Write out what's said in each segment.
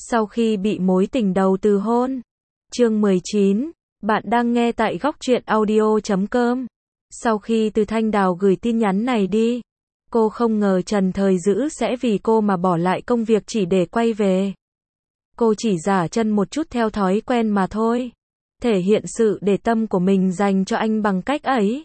Sau khi bị mối tình đầu từ hôn. Chương 19. Bạn đang nghe tại góc truyện audio.com. Sau khi Từ Thanh Đào gửi tin nhắn này đi, cô không ngờ Trần Thời Dữ sẽ vì cô mà bỏ lại công việc chỉ để quay về. Cô chỉ giả chân một chút theo thói quen mà thôi, thể hiện sự để tâm của mình dành cho anh bằng cách ấy.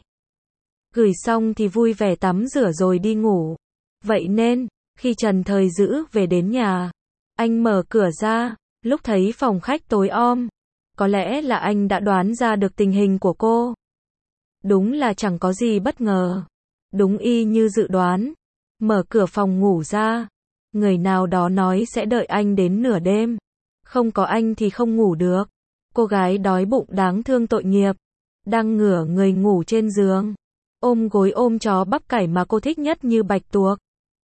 Gửi xong thì vui vẻ tắm rửa rồi đi ngủ. Vậy nên, khi Trần Thời Dữ về đến nhà, anh mở cửa ra, lúc thấy phòng khách tối om, có lẽ là anh đã đoán ra được tình hình của cô. Đúng là chẳng có gì bất ngờ. Đúng y như dự đoán. Mở cửa phòng ngủ ra, người nào đó nói sẽ đợi anh đến nửa đêm. Không có anh thì không ngủ được. Cô gái đói bụng đáng thương tội nghiệp, đang ngửa người ngủ trên giường, ôm gối ôm chó bắp cải mà cô thích nhất như bạch tuộc.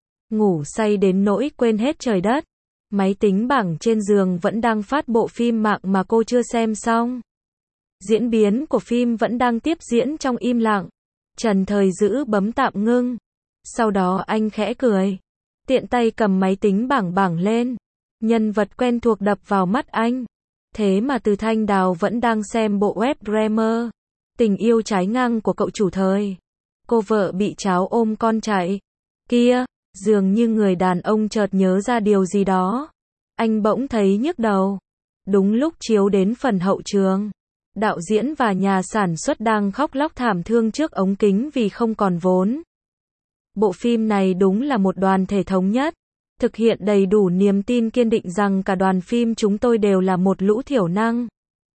Ngủ say đến nỗi quên hết trời đất. Máy tính bảng trên giường vẫn đang phát bộ phim mạng mà cô chưa xem xong. Diễn biến của phim vẫn đang tiếp diễn trong im lặng. Trần Thời Dữ bấm tạm ngưng. Sau đó anh khẽ cười, tiện tay cầm máy tính bảng lên. Nhân vật quen thuộc đập vào mắt anh. Thế mà Từ Thanh Đào vẫn đang xem bộ web drama Tình yêu trái ngang của cậu chủ Thời. Cô vợ bị cháu ôm con chạy. Kia, dường như người đàn ông chợt nhớ ra điều gì đó. Anh bỗng thấy nhức đầu. Đúng lúc chiếu đến phần hậu trường, đạo diễn và nhà sản xuất đang khóc lóc thảm thương trước ống kính vì không còn vốn. Bộ phim này đúng là một đoàn thể thống nhất, thực hiện đầy đủ niềm tin kiên định rằng cả đoàn phim chúng tôi đều là một lũ thiểu năng.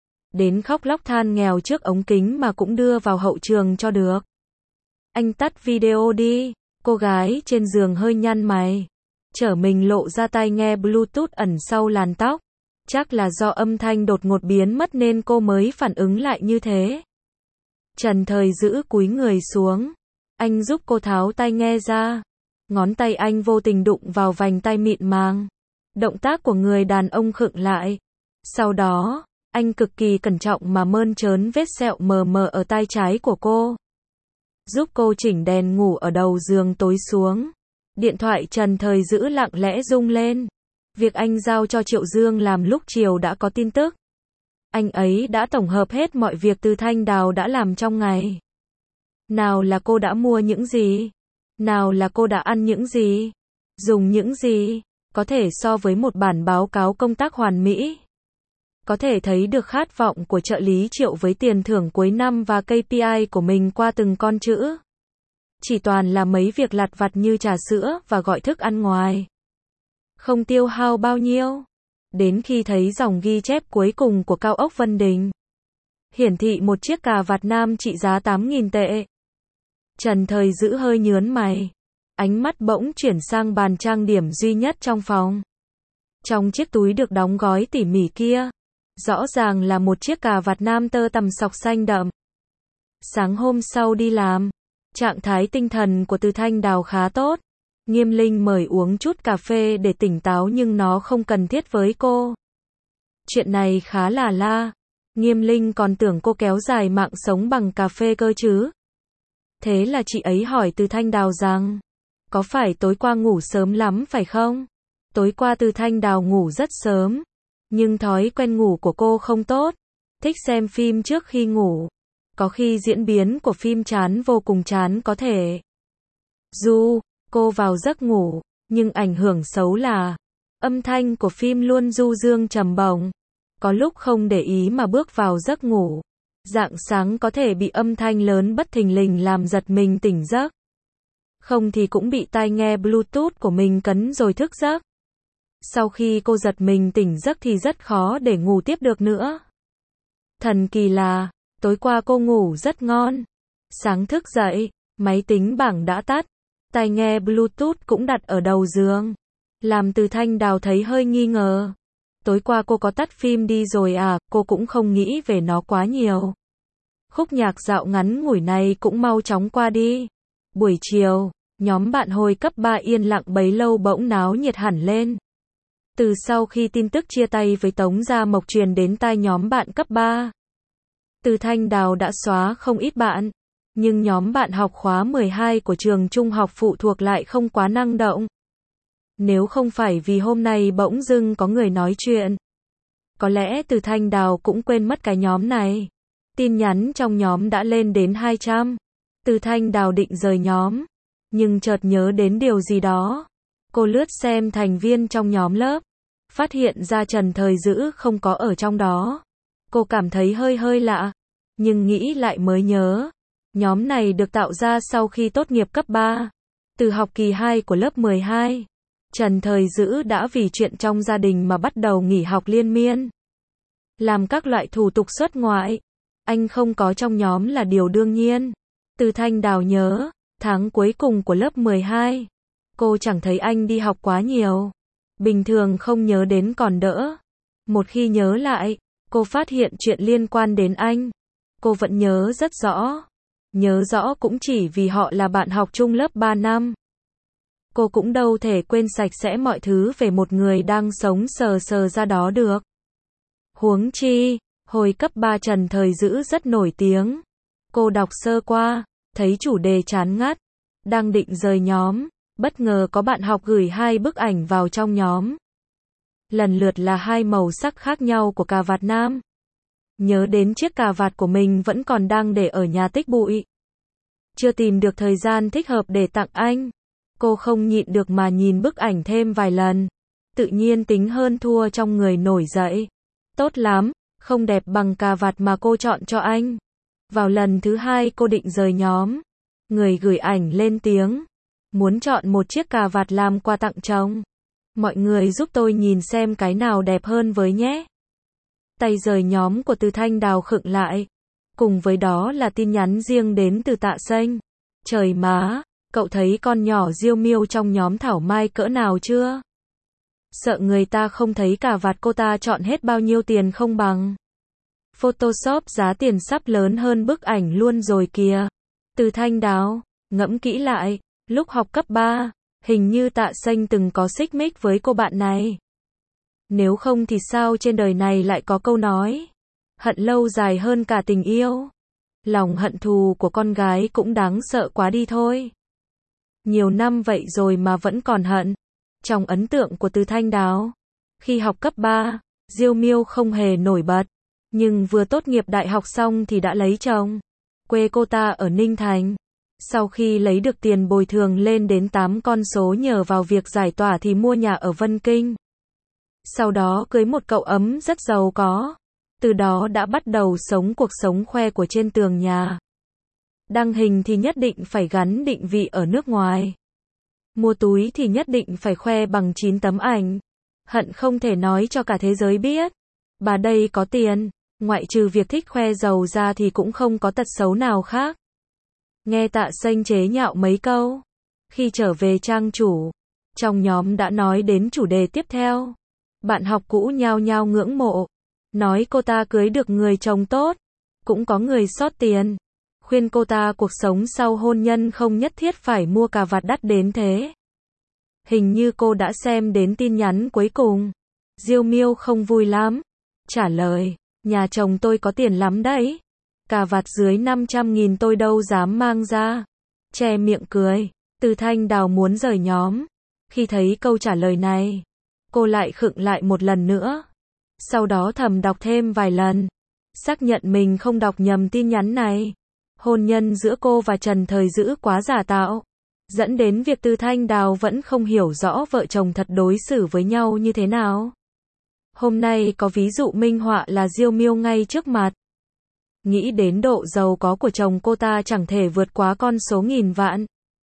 Đến khóc lóc than nghèo trước ống kính mà cũng đưa vào hậu trường cho được. Anh tắt video đi. Cô gái trên giường hơi nhăn mày, trở mình lộ ra tai nghe Bluetooth ẩn sau làn tóc. Chắc là do âm thanh đột ngột biến mất nên cô mới phản ứng lại như thế. Trần Thời Dữ cúi người xuống. Anh giúp cô tháo tai nghe ra. Ngón tay anh vô tình đụng vào vành tai mịn màng. Động tác của người đàn ông khựng lại. Sau đó, anh cực kỳ cẩn trọng mà mơn trớn vết sẹo mờ mờ ở tai trái của cô. Giúp cô chỉnh đèn ngủ ở đầu giường tối xuống. Điện thoại Trần Thời Dữ lặng lẽ rung lên. Việc anh giao cho Triệu Dương làm lúc chiều đã có tin tức. Anh ấy đã tổng hợp hết mọi việc Từ Thanh Đào đã làm trong ngày. Nào là cô đã mua những gì? Nào là cô đã ăn những gì? Dùng những gì? Có thể so với một bản báo cáo công tác hoàn mỹ. Có thể thấy được khát vọng của trợ lý Triệu với tiền thưởng cuối năm và KPI của mình qua từng con chữ. Chỉ toàn là mấy việc lặt vặt như trà sữa và gọi thức ăn ngoài. Không tiêu hao bao nhiêu. Đến khi thấy dòng ghi chép cuối cùng của Cao ốc Vân Đình, hiển thị một chiếc cà vạt nam trị giá 8.000 tệ. Trần Thời Dữ hơi nhớn mày. Ánh mắt bỗng chuyển sang bàn trang điểm duy nhất trong phòng. Trong chiếc túi được đóng gói tỉ mỉ kia, rõ ràng là một chiếc cà vạt nam tơ tằm sọc xanh đậm. Sáng hôm sau đi làm, trạng thái tinh thần của Từ Thanh Đào khá tốt. Nghiêm Linh mời uống chút cà phê để tỉnh táo nhưng nó không cần thiết với cô. Chuyện này khá là la. Nghiêm Linh còn tưởng cô kéo dài mạng sống bằng cà phê cơ chứ. Thế là chị ấy hỏi Từ Thanh Đào rằng, có phải tối qua ngủ sớm lắm phải không? Tối qua Từ Thanh Đào ngủ rất sớm, nhưng thói quen ngủ của cô không tốt. Thích xem phim trước khi ngủ. Có khi diễn biến của phim chán vô cùng chán có thể. Dù cô vào giấc ngủ, nhưng ảnh hưởng xấu là âm thanh của phim luôn du dương trầm bổng. Có lúc không để ý mà bước vào giấc ngủ, rạng sáng có thể bị âm thanh lớn bất thình lình làm giật mình tỉnh giấc. Không thì cũng bị tai nghe Bluetooth của mình cấn rồi thức giấc. Sau khi cô giật mình tỉnh giấc thì rất khó để ngủ tiếp được nữa. Thần kỳ là, tối qua cô ngủ rất ngon. Sáng thức dậy, máy tính bảng đã tắt, tai nghe Bluetooth cũng đặt ở đầu giường. Làm Từ Thanh Đào thấy hơi nghi ngờ. Tối qua cô có tắt phim đi rồi à, cô cũng không nghĩ về nó quá nhiều. Khúc nhạc dạo ngắn ngủi này cũng mau chóng qua đi. Buổi chiều, nhóm bạn hồi cấp 3 yên lặng bấy lâu bỗng náo nhiệt hẳn lên. Từ sau khi tin tức chia tay với Tống Gia Mộc truyền đến tai nhóm bạn cấp 3, Từ Thanh Đào đã xóa không ít bạn, nhưng nhóm bạn học khóa 12 của trường trung học phụ thuộc lại không quá năng động. Nếu không phải vì hôm nay bỗng dưng có người nói chuyện, có lẽ Từ Thanh Đào cũng quên mất cái nhóm này. Tin nhắn trong nhóm đã lên đến 200. Từ Thanh Đào định rời nhóm, nhưng chợt nhớ đến điều gì đó. Cô lướt xem thành viên trong nhóm lớp, phát hiện ra Trần Thời Dữ không có ở trong đó. Cô cảm thấy hơi lạ, nhưng nghĩ lại mới nhớ. Nhóm này được tạo ra sau khi tốt nghiệp cấp 3, từ học kỳ 2 của lớp 12. Trần Thời Dữ đã vì chuyện trong gia đình mà bắt đầu nghỉ học liên miên, làm các loại thủ tục xuất ngoại. Anh không có trong nhóm là điều đương nhiên. Từ Thanh Đào nhớ, tháng cuối cùng của lớp 12, cô chẳng thấy anh đi học quá nhiều. Bình thường không nhớ đến còn đỡ. Một khi nhớ lại, cô phát hiện chuyện liên quan đến anh, cô vẫn nhớ rất rõ. Nhớ rõ cũng chỉ vì họ là bạn học chung lớp 3 năm. Cô cũng đâu thể quên sạch sẽ mọi thứ về một người đang sống sờ ra đó được. Huống chi, hồi cấp 3 Trần Thời Dữ rất nổi tiếng. Cô đọc sơ qua, thấy chủ đề chán ngắt, đang định rời nhóm, bất ngờ có bạn học gửi 2 bức ảnh vào trong nhóm. Lần lượt là 2 màu sắc khác nhau của cà vạt nam. Nhớ đến chiếc cà vạt của mình vẫn còn đang để ở nhà tích bụi. Chưa tìm được thời gian thích hợp để tặng anh. Cô không nhịn được mà nhìn bức ảnh thêm vài lần. Tự nhiên tính hơn thua trong người nổi dậy. Tốt lắm, không đẹp bằng cà vạt mà cô chọn cho anh. Vào lần thứ 2 cô định rời nhóm, người gửi ảnh lên tiếng, muốn chọn một chiếc cà vạt làm quà tặng chồng. Mọi người giúp tôi nhìn xem cái nào đẹp hơn với nhé. Tay rời nhóm của Từ Thanh Đào khựng lại. Cùng với đó là tin nhắn riêng đến từ Tạ Xanh. Trời má, cậu thấy con nhỏ Diêu Miêu trong nhóm Thảo Mai cỡ nào chưa? Sợ người ta không thấy cà vạt cô ta chọn hết bao nhiêu tiền không bằng. Photoshop giá tiền sắp lớn hơn bức ảnh luôn rồi kìa. Từ Thanh Đào, ngẫm kỹ lại, lúc học cấp 3, hình như Tạ Xanh từng có xích mích với cô bạn này. Nếu không thì sao trên đời này lại có câu nói, hận lâu dài hơn cả tình yêu. Lòng hận thù của con gái cũng đáng sợ quá đi thôi. Nhiều năm vậy rồi mà vẫn còn hận. Trong ấn tượng của Từ Thanh Đào, khi học cấp 3, Diêu Miêu không hề nổi bật, nhưng vừa tốt nghiệp đại học xong thì đã lấy chồng. Quê cô ta ở Ninh Thành. Sau khi lấy được tiền bồi thường lên đến 8 con số nhờ vào việc giải tỏa thì mua nhà ở Vân Kinh. Sau đó cưới một cậu ấm rất giàu có. Từ đó đã bắt đầu sống cuộc sống khoe của trên tường nhà. Đăng hình thì nhất định phải gắn định vị ở nước ngoài. Mua túi thì nhất định phải khoe bằng 9 tấm ảnh. Hận không thể nói cho cả thế giới biết. Bà đây có tiền, ngoại trừ việc thích khoe giàu ra thì cũng không có tật xấu nào khác. Nghe Tạ Xanh chế nhạo mấy câu. Khi trở về trang chủ, trong nhóm đã nói đến chủ đề tiếp theo. Bạn học cũ nhao nhao ngưỡng mộ. Nói cô ta cưới được người chồng tốt. Cũng có người xót tiền. Khuyên cô ta cuộc sống sau hôn nhân không nhất thiết phải mua cà vạt đắt đến thế. Hình như cô đã xem đến tin nhắn cuối cùng. Diêu Miêu không vui lắm. Trả lời, nhà chồng tôi có tiền lắm đấy. Cà vạt dưới 500.000 tôi đâu dám mang ra. Che miệng cười. Từ Thanh Đào muốn rời nhóm. Khi thấy câu trả lời này, cô lại khựng lại một lần nữa. Sau đó thầm đọc thêm vài lần. Xác nhận mình không đọc nhầm tin nhắn này. Hôn nhân giữa cô và Trần Thời Dữ quá giả tạo. Dẫn đến việc Từ Thanh Đào vẫn không hiểu rõ vợ chồng thật đối xử với nhau như thế nào. Hôm nay có ví dụ minh họa là Diêu Miêu ngay trước mặt. Nghĩ đến độ giàu có của chồng cô ta chẳng thể vượt quá con số nghìn vạn.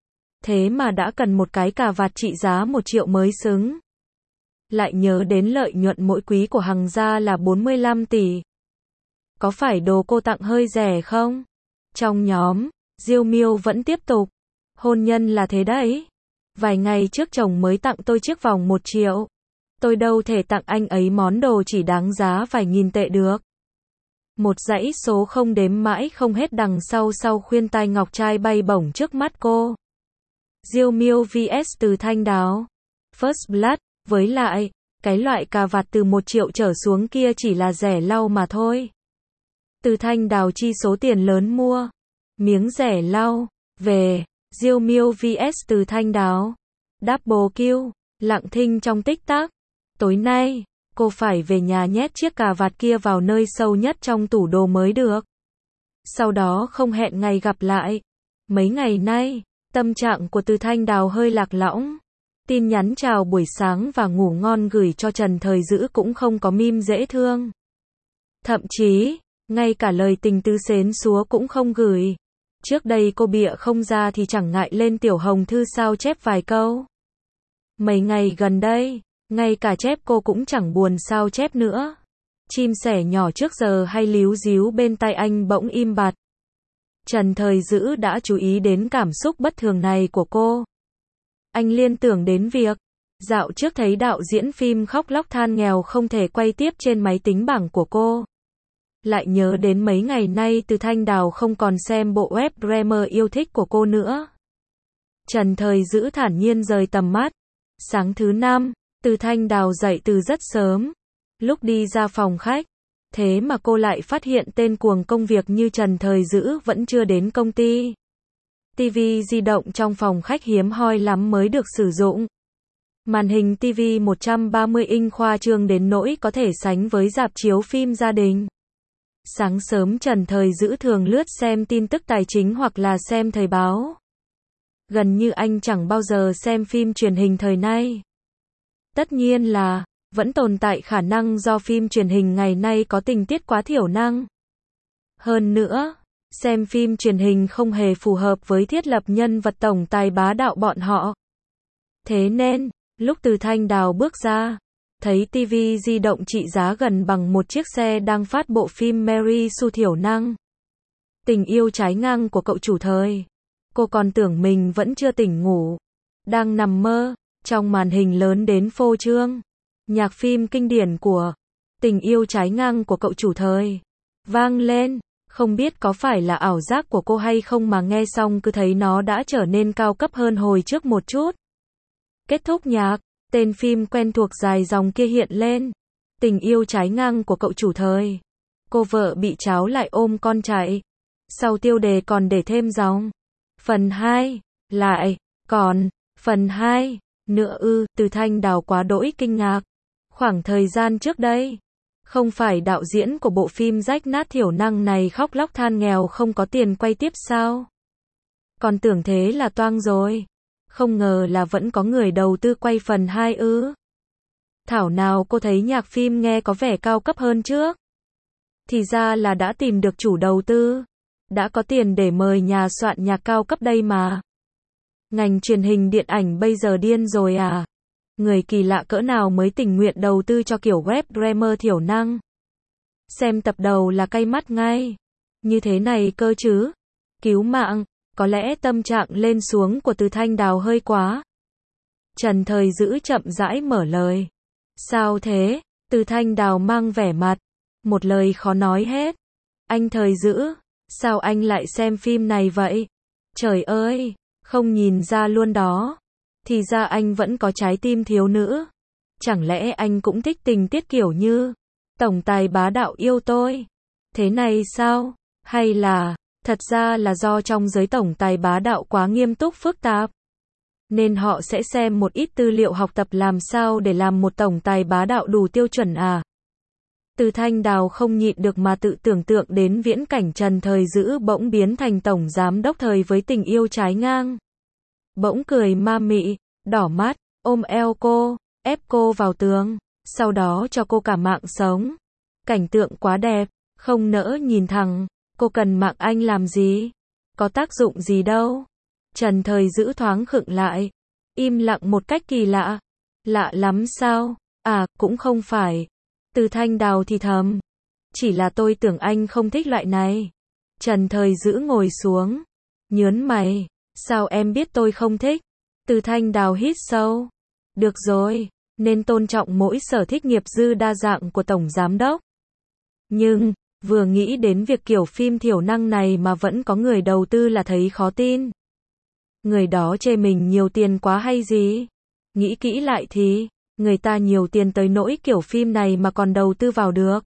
Thế mà đã cần một cái cà vạt trị giá 1 triệu mới xứng. Lại nhớ đến lợi nhuận mỗi quý của Hằng gia là 45 tỷ. Có phải đồ cô tặng hơi rẻ không? Trong nhóm, Diêu Miêu vẫn tiếp tục. Hôn nhân là thế đấy. Vài ngày trước chồng mới tặng tôi chiếc vòng 1 triệu. Tôi đâu thể tặng anh ấy món đồ chỉ đáng giá vài nghìn tệ được. Một dãy số không đếm mãi không hết đằng sau khuyên tai ngọc trai bay bổng trước mắt cô. Diêu Miêu vs Từ Thanh Đào. First Blood, với lại, cái loại cà vạt từ 1 triệu trở xuống kia chỉ là rẻ lau mà thôi. Từ Thanh Đào chi số tiền lớn mua miếng rẻ lau về. Diêu Miêu vs Từ Thanh Đào. Double kill. Lặng thinh trong tích tắc. Tối nay, cô phải về nhà nhét chiếc cà vạt kia vào nơi sâu nhất trong tủ đồ mới được. Sau đó không hẹn ngày gặp lại. Mấy ngày nay, tâm trạng của Từ Thanh Đào hơi lạc lõng. Tin nhắn chào buổi sáng và ngủ ngon gửi cho Trần Thời Dữ cũng không có meme dễ thương. Thậm chí, ngay cả lời tình tứ xến xúa cũng không gửi. Trước đây cô bịa không ra thì chẳng ngại lên Tiểu Hồng Thư sao chép vài câu. Mấy ngày gần đây, ngay cả chép cô cũng chẳng buồn sao chép nữa. Chim sẻ nhỏ trước giờ hay líu díu bên tai anh bỗng im bặt. Trần Thời Dữ đã chú ý đến cảm xúc bất thường này của cô. Anh liên tưởng đến việc, dạo trước thấy đạo diễn phim khóc lóc than nghèo không thể quay tiếp trên máy tính bảng của cô. Lại nhớ đến mấy ngày nay Từ Thanh Đào không còn xem bộ web drama yêu thích của cô nữa. Trần Thời Dữ thản nhiên rời tầm mắt. Sáng thứ 5, Từ Thanh Đào dậy từ rất sớm. Lúc đi ra phòng khách, thế mà cô lại phát hiện tên cuồng công việc như Trần Thời Dữ vẫn chưa đến công ty. TV di động trong phòng khách hiếm hoi lắm mới được sử dụng. Màn hình TV 130 inch khoa trương đến nỗi có thể sánh với rạp chiếu phim gia đình. Sáng sớm Trần Thời Dữ thường lướt xem tin tức tài chính hoặc là xem thời báo. Gần như anh chẳng bao giờ xem phim truyền hình thời nay. Tất nhiên là, vẫn tồn tại khả năng do phim truyền hình ngày nay có tình tiết quá thiểu năng. Hơn nữa, xem phim truyền hình không hề phù hợp với thiết lập nhân vật tổng tài bá đạo bọn họ. Thế nên, lúc Từ Thanh Đào bước ra, thấy TV di động trị giá gần bằng một chiếc xe đang phát bộ phim Mary Sue thiểu năng. Tình yêu trái ngang của cậu chủ thời. Cô còn tưởng mình vẫn chưa tỉnh ngủ. Đang nằm mơ, trong màn hình lớn đến phô trương. Nhạc phim kinh điển của Tình yêu trái ngang của cậu chủ thời vang lên. Không biết có phải là ảo giác của cô hay không mà nghe xong cứ thấy nó đã trở nên cao cấp hơn hồi trước một chút. Kết thúc nhạc, tên phim quen thuộc dài dòng kia hiện lên. Tình yêu trái ngang của cậu chủ thời. Cô vợ bị cháu lại ôm con chạy. Sau tiêu đề còn để thêm dòng. Phần 2, lại, còn, phần 2, nữa ư, Từ Thanh Đào quá đỗi kinh ngạc. Khoảng thời gian trước đây, không phải đạo diễn của bộ phim rách nát thiểu năng này khóc lóc than nghèo không có tiền quay tiếp sao? Còn tưởng thế là toang rồi. Không ngờ là vẫn có người đầu tư quay phần 2 ư. Thảo nào cô thấy nhạc phim nghe có vẻ cao cấp hơn trước. Thì ra là đã tìm được chủ đầu tư. Đã có tiền để mời nhà soạn nhạc cao cấp đây mà. Ngành truyền hình điện ảnh bây giờ điên rồi à? Người kỳ lạ cỡ nào mới tình nguyện đầu tư cho kiểu web drama thiểu năng. Xem tập đầu là cay mắt ngay. Như thế này cơ chứ. Cứu mạng, có lẽ tâm trạng lên xuống của Từ Thanh Đào hơi quá. Trần Thời Dữ chậm rãi mở lời. Sao thế? Từ Thanh Đào mang vẻ mặt. Một lời khó nói hết. Anh Thời Dữ, sao anh lại xem phim này vậy? Trời ơi, không nhìn ra luôn đó. Thì ra anh vẫn có trái tim thiếu nữ. Chẳng lẽ anh cũng thích tình tiết kiểu như tổng tài bá đạo yêu tôi? Thế này sao? Hay là, thật ra là do trong giới tổng tài bá đạo quá nghiêm túc phức tạp, nên họ sẽ xem một ít tư liệu học tập làm sao để làm một tổng tài bá đạo đủ tiêu chuẩn à? Từ Thanh Đào không nhịn được mà tự tưởng tượng đến viễn cảnh Trần Thời Dữ bỗng biến thành tổng giám đốc thời với tình yêu trái ngang. Bỗng cười ma mị, đỏ mắt, ôm eo cô, ép cô vào tường, sau đó cho cô cả mạng sống. Cảnh tượng quá đẹp, không nỡ nhìn thẳng, cô cần mạng anh làm gì? Có tác dụng gì đâu. Trần Thời Dữ thoáng khựng lại, im lặng một cách kỳ lạ. Lạ lắm sao? À, cũng không phải. Từ Thanh Đào thì thầm. Chỉ là tôi tưởng anh không thích loại này. Trần Thời Dữ ngồi xuống, nhớn mày. Sao em biết tôi không thích? Từ Thanh Đào hít sâu. Được rồi, nên tôn trọng mỗi sở thích nghiệp dư đa dạng của tổng giám đốc. Nhưng, vừa nghĩ đến việc kiểu phim thiểu năng này mà vẫn có người đầu tư là thấy khó tin. Người đó chê mình nhiều tiền quá hay gì? Nghĩ kỹ lại thì, người ta nhiều tiền tới nỗi kiểu phim này mà còn đầu tư vào được.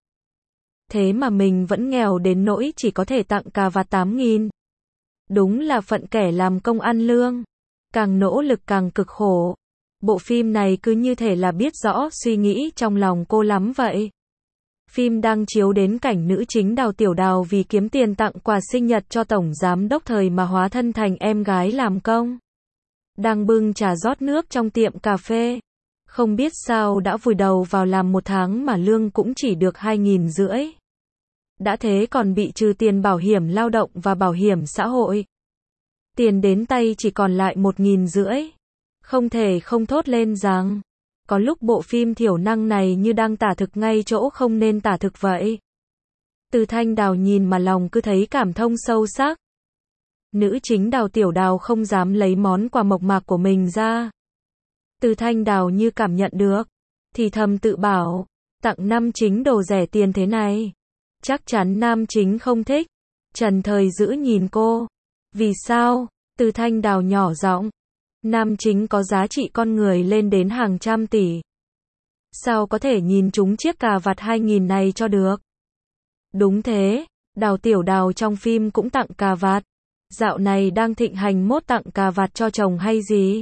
Thế mà mình vẫn nghèo đến nỗi chỉ có thể tặng cà vạt 8.000. Đúng là phận kẻ làm công ăn lương. Càng nỗ lực càng cực khổ. Bộ phim này cứ như thể là biết rõ suy nghĩ trong lòng cô lắm vậy. Phim đang chiếu đến cảnh nữ chính Đào Tiểu Đào vì kiếm tiền tặng quà sinh nhật cho tổng giám đốc thời mà hóa thân thành em gái làm công. Đang bưng trà rót nước trong tiệm cà phê. Không biết sao đã vùi đầu vào làm 1 tháng mà lương cũng chỉ được 2.500. Đã thế còn bị trừ tiền bảo hiểm lao động và bảo hiểm xã hội. Tiền đến tay chỉ còn lại 1.500. Không thể không thốt lên rằng, có lúc bộ phim thiểu năng này như đang tả thực ngay chỗ không nên tả thực vậy. Từ Thanh Đào nhìn mà lòng cứ thấy cảm thông sâu sắc. Nữ chính Đào Tiểu Đào không dám lấy món quà mộc mạc của mình ra. Từ Thanh Đào như cảm nhận được, thì thầm tự bảo, tặng nam chính đồ rẻ tiền thế này, chắc chắn nam chính không thích. Trần Thời Dữ nhìn cô. Vì sao? Từ Thanh Đào nhỏ giọng. Nam chính có giá trị con người lên đến hàng trăm tỷ. Sao có thể nhìn trúng chiếc cà vạt 2.000 này cho được? Đúng thế, Đào Tiểu Đào trong phim cũng tặng cà vạt. Dạo này đang thịnh hành mốt tặng cà vạt cho chồng hay gì?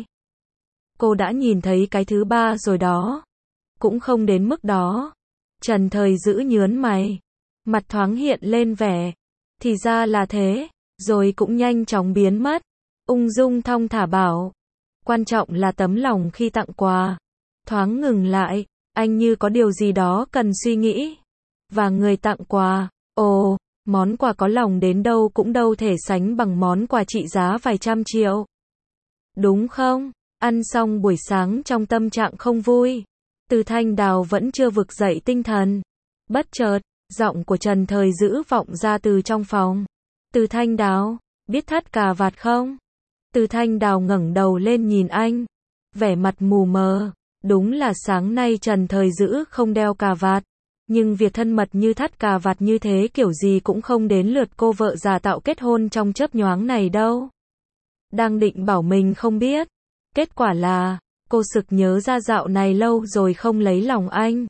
Cô đã nhìn thấy cái thứ 3 rồi đó. Cũng không đến mức đó. Trần Thời Dữ nhớn mày. Mặt thoáng hiện lên vẻ. Thì ra là thế. Rồi cũng nhanh chóng biến mất. Ung dung thong thả bảo. Quan trọng là tấm lòng khi tặng quà. Thoáng ngừng lại. Anh như có điều gì đó cần suy nghĩ. Và người tặng quà. Ồ, món quà có lòng đến đâu cũng đâu thể sánh bằng món quà trị giá vài trăm triệu. Đúng không? Ăn xong buổi sáng trong tâm trạng không vui. Từ Thanh Đào vẫn chưa vực dậy tinh thần. Bất chợt, giọng của Trần Thời Dữ vọng ra từ trong phòng. Từ Thanh Đào, biết thắt cà vạt không? Từ Thanh Đào ngẩng đầu lên nhìn anh. Vẻ mặt mù mờ. Đúng là sáng nay Trần Thời Dữ không đeo cà vạt. Nhưng việc thân mật như thắt cà vạt như thế kiểu gì cũng không đến lượt cô vợ già tạo kết hôn trong chớp nhoáng này đâu. Đang định bảo mình không biết. Kết quả là, cô sực nhớ ra dạo này lâu rồi không lấy lòng anh.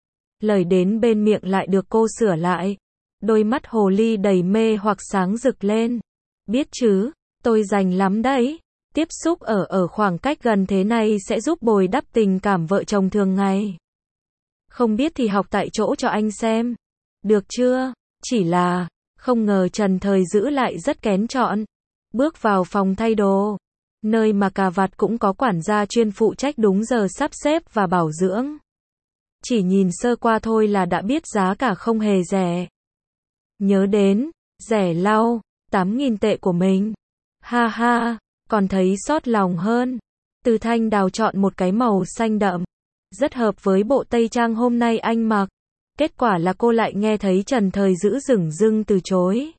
Lời đến bên miệng lại được cô sửa lại. Đôi mắt hồ ly đầy mê hoặc sáng rực lên. Biết chứ, tôi rành lắm đấy. Tiếp xúc ở khoảng cách gần thế này sẽ giúp bồi đắp tình cảm vợ chồng thường ngày. Không biết thì học tại chỗ cho anh xem. Được chưa? Chỉ là, không ngờ Trần Thời Dữ lại rất kén chọn. Bước vào phòng thay đồ. Nơi mà cà vạt cũng có quản gia chuyên phụ trách đúng giờ sắp xếp và bảo dưỡng. Chỉ nhìn sơ qua thôi là đã biết giá cả không hề rẻ. Nhớ đến, rẻ lau, 8.000 tệ của mình. Ha ha, còn thấy xót lòng hơn. Từ Thanh Đào chọn một cái màu xanh đậm. Rất hợp với bộ tây trang hôm nay anh mặc. Kết quả là cô lại nghe thấy Trần Thời Dữ dửng dưng từ chối.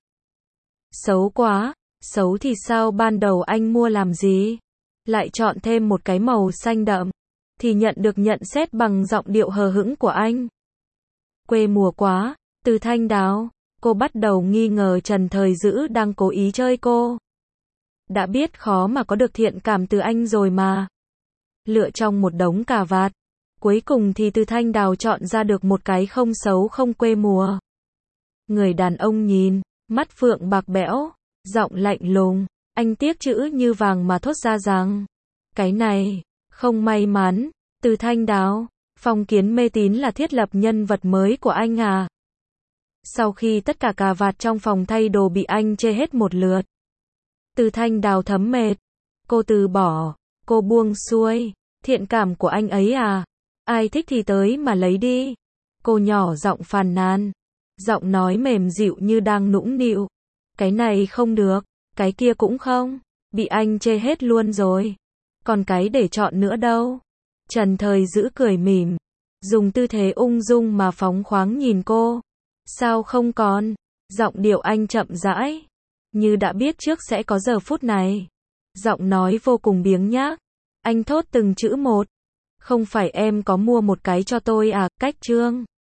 Xấu quá, xấu thì sao ban đầu anh mua làm gì? Lại chọn thêm một cái màu xanh đậm. Thì nhận được nhận xét bằng giọng điệu hờ hững của anh. Quê mùa quá, Từ Thanh Đào. Cô bắt đầu nghi ngờ Trần Thời Dữ đang cố ý chơi cô. Đã biết khó mà có được thiện cảm từ anh rồi mà. Lựa trong một đống cà vạt. Cuối cùng thì Từ Thanh Đào chọn ra được một cái không xấu không quê mùa. Người đàn ông nhìn, mắt phượng bạc bẽo, giọng lạnh lùng, anh tiếc chữ như vàng mà thốt ra rằng, cái này, không may mắn. Từ Thanh Đào, phong kiến mê tín là thiết lập nhân vật mới của anh à? Sau khi tất cả cà vạt trong phòng thay đồ bị anh chê hết một lượt. Từ Thanh Đào thấm mệt. Cô từ bỏ, cô buông xuôi, thiện cảm của anh ấy à? Ai thích thì tới mà lấy đi. Cô nhỏ giọng phàn nàn. Giọng nói mềm dịu như đang nũng nịu. Cái này không được, cái kia cũng không. Bị anh chê hết luôn rồi. Còn cái để chọn nữa đâu. Trần Thời Dữ cười mỉm. Dùng tư thế ung dung mà phóng khoáng nhìn cô. Sao không còn? Giọng điệu anh chậm rãi. Như đã biết trước sẽ có giờ phút này. Giọng nói vô cùng biếng nhác. Anh thốt từng chữ một. Không phải em có mua một cái cho tôi à, cách trương.